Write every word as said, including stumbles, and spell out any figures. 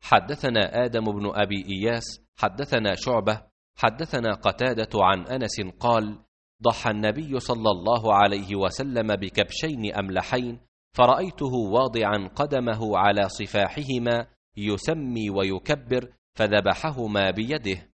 حدثنا آدم بن أبي إياس حدثنا شعبة حدثنا قتادة عن أنس قال: ضحى النبي صلى الله عليه وسلم بكبشين أملحين، فرأيته واضعا قدمه على صفاحهما يسمي ويكبر، فذبحهما بيده.